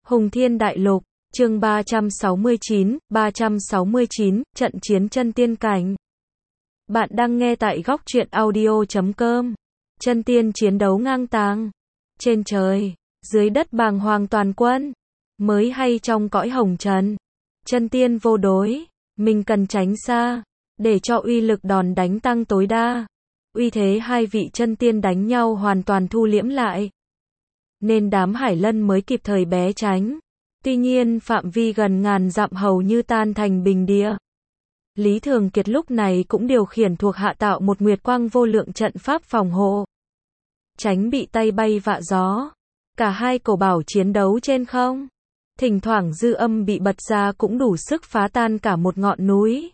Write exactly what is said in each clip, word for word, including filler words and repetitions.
Hùng Thiên Đại Lục, chương ba trăm sáu mươi chín, ba trăm sáu mươi chín, trận chiến chân tiên cảnh. Bạn đang nghe tại góc truyện audio chấm com. Chân tiên chiến đấu ngang tàng. Trên trời, dưới đất bàng hoàng toàn quân. Mới hay trong cõi hồng trần. Chân tiên vô đối, mình cần tránh xa, để cho uy lực đòn đánh tăng tối đa. Uy thế hai vị chân tiên đánh nhau hoàn toàn thu liễm lại. Nên đám Hải Lân mới kịp thời bé tránh. Tuy nhiên phạm vi gần ngàn dặm hầu như tan thành bình địa. Lý Thường Kiệt lúc này cũng điều khiển thuộc hạ tạo một nguyệt quang vô lượng trận pháp phòng hộ. Tránh bị tay bay vạ gió. Cả hai cổ bảo chiến đấu trên không. Thỉnh thoảng dư âm bị bật ra cũng đủ sức phá tan cả một ngọn núi.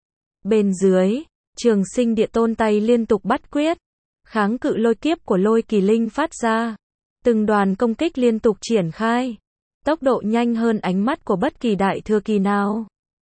Bên dưới, Trường Sinh Địa Tôn tay liên tục bắt quyết. Kháng cự lôi kiếp của Lôi Kỳ Linh phát ra. Từng đoàn công kích liên tục triển khai. Tốc độ nhanh hơn ánh mắt của bất kỳ đại thừa kỳ nào.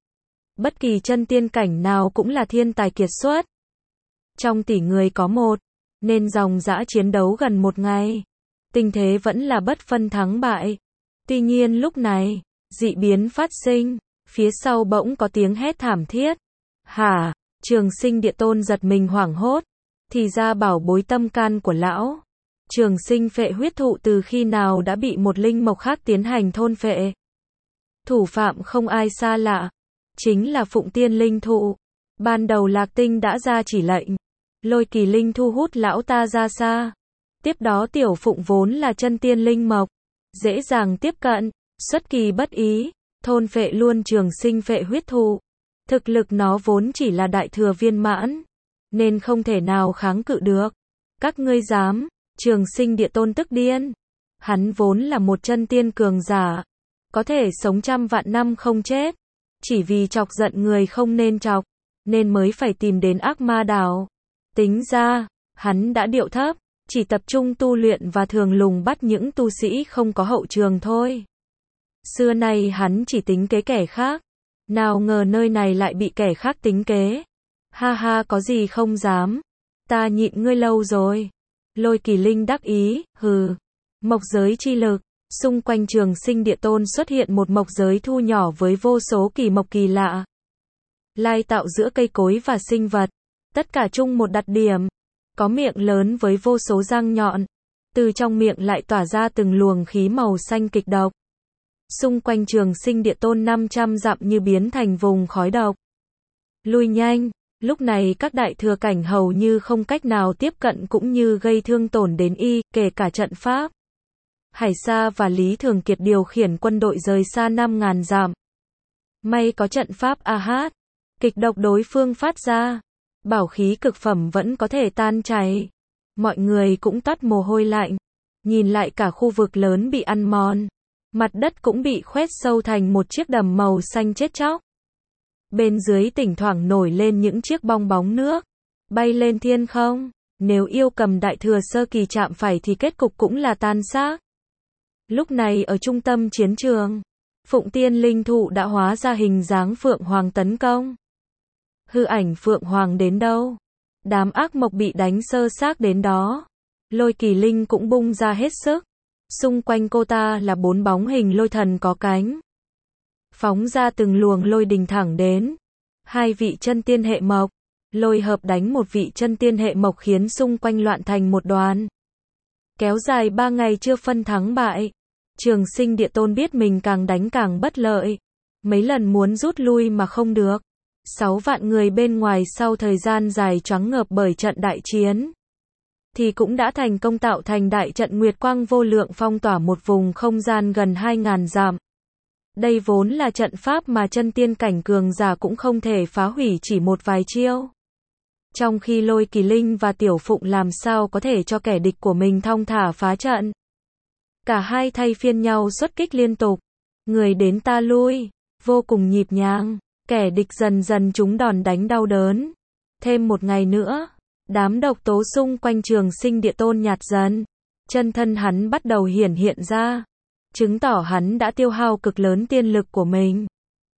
Bất kỳ chân tiên cảnh nào cũng là thiên tài kiệt xuất. Trong tỷ người có một, nên dòng dã chiến đấu gần một ngày. Tình thế vẫn là bất phân thắng bại. Tuy nhiên lúc này, dị biến phát sinh, phía sau bỗng có tiếng hét thảm thiết. Hả? Trường Sinh Địa Tôn giật mình hoảng hốt. Thì ra bảo bối tâm can của lão, Trường Sinh Phệ huyết thụ từ khi nào đã bị một linh mộc khác tiến hành thôn phệ. Thủ phạm không ai xa lạ, chính là Phụng Tiên Linh Thụ. Ban đầu Lạc Tinh đã ra chỉ lệnh, Lôi Kỳ Linh thu hút lão ta ra xa. Tiếp đó Tiểu Phụng vốn là chân tiên linh mộc, dễ dàng tiếp cận, xuất kỳ bất ý, thôn phệ luôn Trường Sinh Phệ huyết thụ. Thực lực nó vốn chỉ là đại thừa viên mãn, nên không thể nào kháng cự được. Các ngươi dám? Trường Sinh Địa Tôn tức điên. Hắn vốn là một chân tiên cường giả, có thể sống trăm vạn năm không chết. Chỉ vì chọc giận người không nên chọc, nên mới phải tìm đến Ác Ma Đảo. Tính ra, hắn đã điệu thấp, chỉ tập trung tu luyện và thường lùng bắt những tu sĩ không có hậu trường thôi. Xưa nay hắn chỉ tính kế kẻ khác, nào ngờ nơi này lại bị kẻ khác tính kế. Ha ha, có gì không dám, ta nhịn ngươi lâu rồi. Lôi Kỳ Linh đắc ý, hừ. Mộc giới chi lực, xung quanh Trường Sinh Địa Tôn xuất hiện một mộc giới thu nhỏ với vô số kỳ mộc kỳ lạ. Lai tạo giữa cây cối và sinh vật, tất cả chung một đặc điểm. Có miệng lớn với vô số răng nhọn, từ trong miệng lại tỏa ra từng luồng khí màu xanh kịch độc. Xung quanh Trường Sinh Địa Tôn năm trăm dặm như biến thành vùng khói độc. Lui nhanh. Lúc này các đại thừa cảnh hầu như không cách nào tiếp cận cũng như gây thương tổn đến y, kể cả trận pháp. Hải Sa và Lý Thường Kiệt điều khiển quân đội rời xa năm ngàn dặm. May có trận pháp a hát, kịch độc đối phương phát ra, bảo khí cực phẩm vẫn có thể tan chảy. Mọi người cũng toát mồ hôi lạnh, nhìn lại cả khu vực lớn bị ăn mòn, mặt đất cũng bị khoét sâu thành một chiếc đầm màu xanh chết chóc. Bên dưới thỉnh thoảng nổi lên những chiếc bong bóng nước, bay lên thiên không. Nếu yêu cầm đại thừa sơ kỳ chạm phải thì kết cục cũng là tan xác. Lúc này ở trung tâm chiến trường, Phụng Tiên Linh Thụ đã hóa ra hình dáng Phượng Hoàng tấn công. Hư ảnh Phượng Hoàng đến đâu, đám ác mộc bị đánh sơ xác đến đó. Lôi Kỳ Linh cũng bung ra hết sức. Xung quanh cô ta là bốn bóng hình lôi thần có cánh, phóng ra từng luồng lôi đình thẳng đến. Hai vị chân tiên hệ mộc, lôi hợp đánh một vị chân tiên hệ mộc khiến xung quanh loạn thành một đoàn. Kéo dài ba ngày chưa phân thắng bại. Trường Sinh Địa Tôn biết mình càng đánh càng bất lợi. Mấy lần muốn rút lui mà không được. Sáu vạn người bên ngoài sau thời gian dài choáng ngợp bởi trận đại chiến, thì cũng đã thành công tạo thành đại trận Nguyệt Quang vô lượng phong tỏa một vùng không gian gần hai ngàn dặm. Đây vốn là trận pháp mà chân tiên cảnh cường giả cũng không thể phá hủy chỉ một vài chiêu. Trong khi Lôi Kỳ Linh và Tiểu Phụng làm sao có thể cho kẻ địch của mình thong thả phá trận. Cả hai thay phiên nhau xuất kích liên tục, người đến ta lui, vô cùng nhịp nhàng. Kẻ địch dần dần trúng đòn đánh đau đớn. Thêm một ngày nữa, đám độc tố xung quanh Trường Sinh Địa Tôn nhạt dần, chân thân hắn bắt đầu hiển hiện ra, chứng tỏ hắn đã tiêu hao cực lớn tiên lực của mình.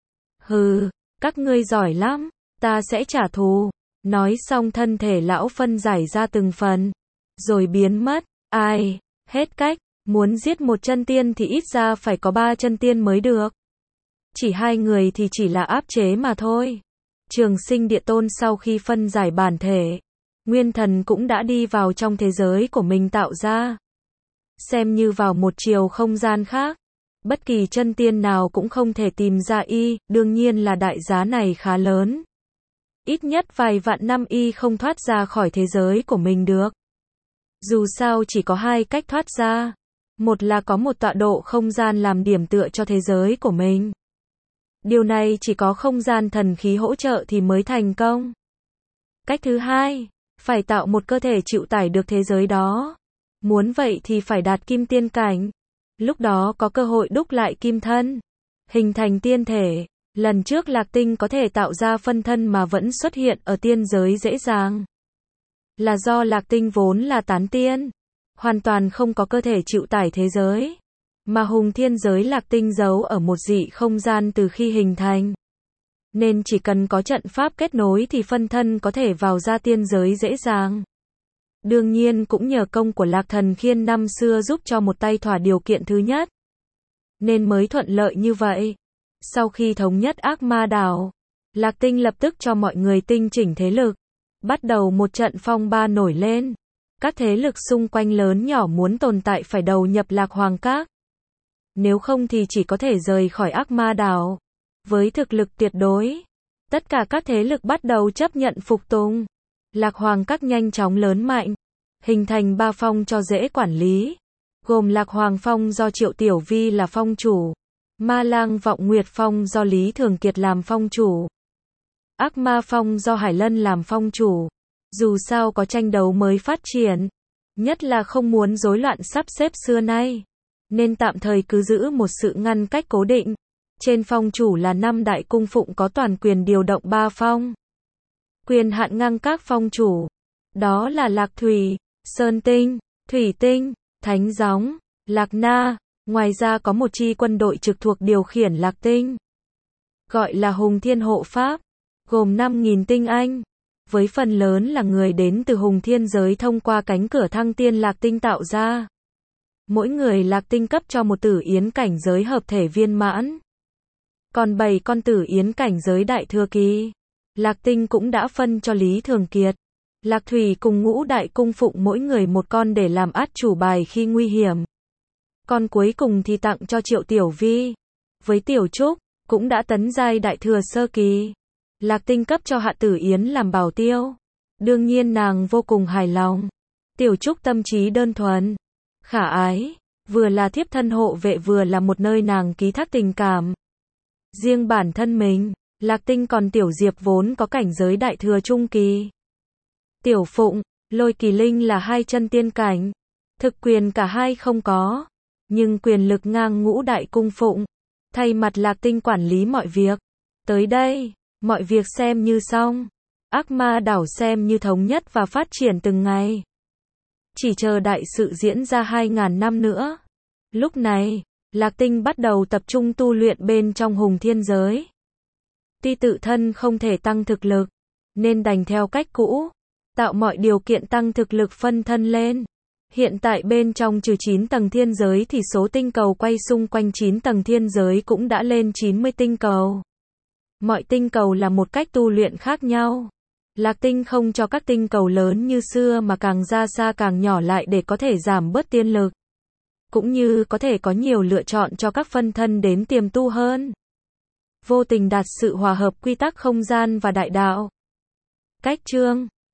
Hừ, các ngươi giỏi lắm, ta sẽ trả thù. Nói xong thân thể lão phân giải ra từng phần, rồi biến mất. Ai, hết cách, Muốn giết một chân tiên thì ít ra phải có ba chân tiên mới được. Chỉ hai người thì chỉ là áp chế mà thôi. Trường Sinh Địa Tôn sau khi phân giải bản thể, nguyên thần cũng đã đi vào trong thế giới của mình tạo ra. Xem như vào một chiều không gian khác. Bất kỳ chân tiên nào cũng không thể tìm ra y, đương nhiên là đại giá này khá lớn. Ít nhất vài vạn năm y không thoát ra khỏi thế giới của mình được. Dù sao chỉ có hai cách thoát ra. Một là có một tọa độ không gian làm điểm tựa cho thế giới của mình. Điều này chỉ có không gian thần khí hỗ trợ thì mới thành công. Cách thứ hai, phải tạo một cơ thể chịu tải được thế giới đó. Muốn vậy thì phải đạt kim tiên cảnh. Lúc đó có cơ hội đúc lại kim thân, hình thành tiên thể. Lần trước Lạc Tinh có thể tạo ra phân thân mà vẫn xuất hiện ở tiên giới dễ dàng. Là do Lạc Tinh vốn là tán tiên, hoàn toàn không có cơ thể chịu tải thế giới. Mà hùng thiên giới Lạc Tinh giấu ở một dị không gian từ khi hình thành. Nên chỉ cần có trận pháp kết nối thì phân thân có thể vào ra tiên giới dễ dàng. Đương nhiên cũng nhờ công của Lạc Thần Khiên năm xưa giúp cho một tay thỏa điều kiện thứ nhất. Nên mới thuận lợi như vậy. Sau khi thống nhất Ác Ma Đảo, Lạc Tinh lập tức cho mọi người tinh chỉnh thế lực. Bắt đầu một trận phong ba nổi lên. Các thế lực xung quanh lớn nhỏ muốn tồn tại phải đầu nhập Lạc Hoàng Các. Nếu không thì chỉ có thể rời khỏi Ác Ma Đảo. Với thực lực tuyệt đối, tất cả các thế lực bắt đầu chấp nhận phục tùng. Lạc Hoàng Các nhanh chóng lớn mạnh, hình thành ba phong cho dễ quản lý, gồm Lạc Hoàng Phong do Triệu Tiểu Vi là phong chủ, Ma Lang Vọng Nguyệt Phong do Lý Thường Kiệt làm phong chủ, Ác Ma Phong do Hải Lân làm phong chủ. Dù sao có tranh đấu mới phát triển, nhất là không muốn rối loạn sắp xếp xưa nay, nên tạm thời cứ giữ một sự ngăn cách cố định. Trên phong chủ là năm đại cung phụng có toàn quyền điều động ba phong. Quyền hạn ngang các phong chủ. Đó là Lạc Thủy, Sơn Tinh, Thủy Tinh, Thánh Gióng, Lạc Na. Ngoài ra có một chi quân đội trực thuộc điều khiển Lạc Tinh. Gọi là Hùng Thiên Hộ Pháp. Gồm năm nghìn tinh anh. Với phần lớn là người đến từ Hùng Thiên giới thông qua cánh cửa thăng tiên Lạc Tinh tạo ra. Mỗi người Lạc Tinh cấp cho một tử yến cảnh giới hợp thể viên mãn. Còn bảy con tử yến cảnh giới đại thừa kỳ, Lạc Tinh cũng đã phân cho Lý Thường Kiệt, Lạc Thủy cùng ngũ đại cung phụng mỗi người một con để làm át chủ bài khi nguy hiểm. Con cuối cùng thì tặng cho Triệu Tiểu Vi. Với Tiểu Trúc, cũng đã tấn giai đại thừa sơ kỳ. Lạc Tinh cấp cho Hạ Tử Yến làm bảo tiêu. Đương nhiên nàng vô cùng hài lòng. Tiểu Trúc tâm trí đơn thuần, khả ái, vừa là thiếp thân hộ vệ vừa là một nơi nàng ký thác tình cảm. Riêng bản thân mình, Lạc Tinh còn Tiểu Diệp vốn có cảnh giới đại thừa trung kỳ. Tiểu Phụng, Lôi Kỳ Linh là hai chân tiên cảnh. Thực quyền cả hai không có, nhưng quyền lực ngang ngũ đại cung phụng. Thay mặt Lạc Tinh quản lý mọi việc. Tới đây, mọi việc xem như xong. Ác Ma Đảo xem như thống nhất và phát triển từng ngày. Chỉ chờ đại sự diễn ra hai ngàn năm nữa. Lúc này, Lạc Tinh bắt đầu tập trung tu luyện bên trong Hùng Thiên giới. Tuy tự thân không thể tăng thực lực, nên đành theo cách cũ, tạo mọi điều kiện tăng thực lực phân thân lên. Hiện tại bên trong trừ chín tầng thiên giới thì số tinh cầu quay xung quanh chín tầng thiên giới cũng đã lên chín mươi tinh cầu. Mọi tinh cầu là một cách tu luyện khác nhau. Lạc Tinh không cho các tinh cầu lớn như xưa mà càng ra xa càng nhỏ lại để có thể giảm bớt tiên lực. Cũng như có thể có nhiều lựa chọn cho các phân thân đến tiềm tu hơn. Vô tình đạt sự hòa hợp quy tắc không gian và đại đạo. Cách chương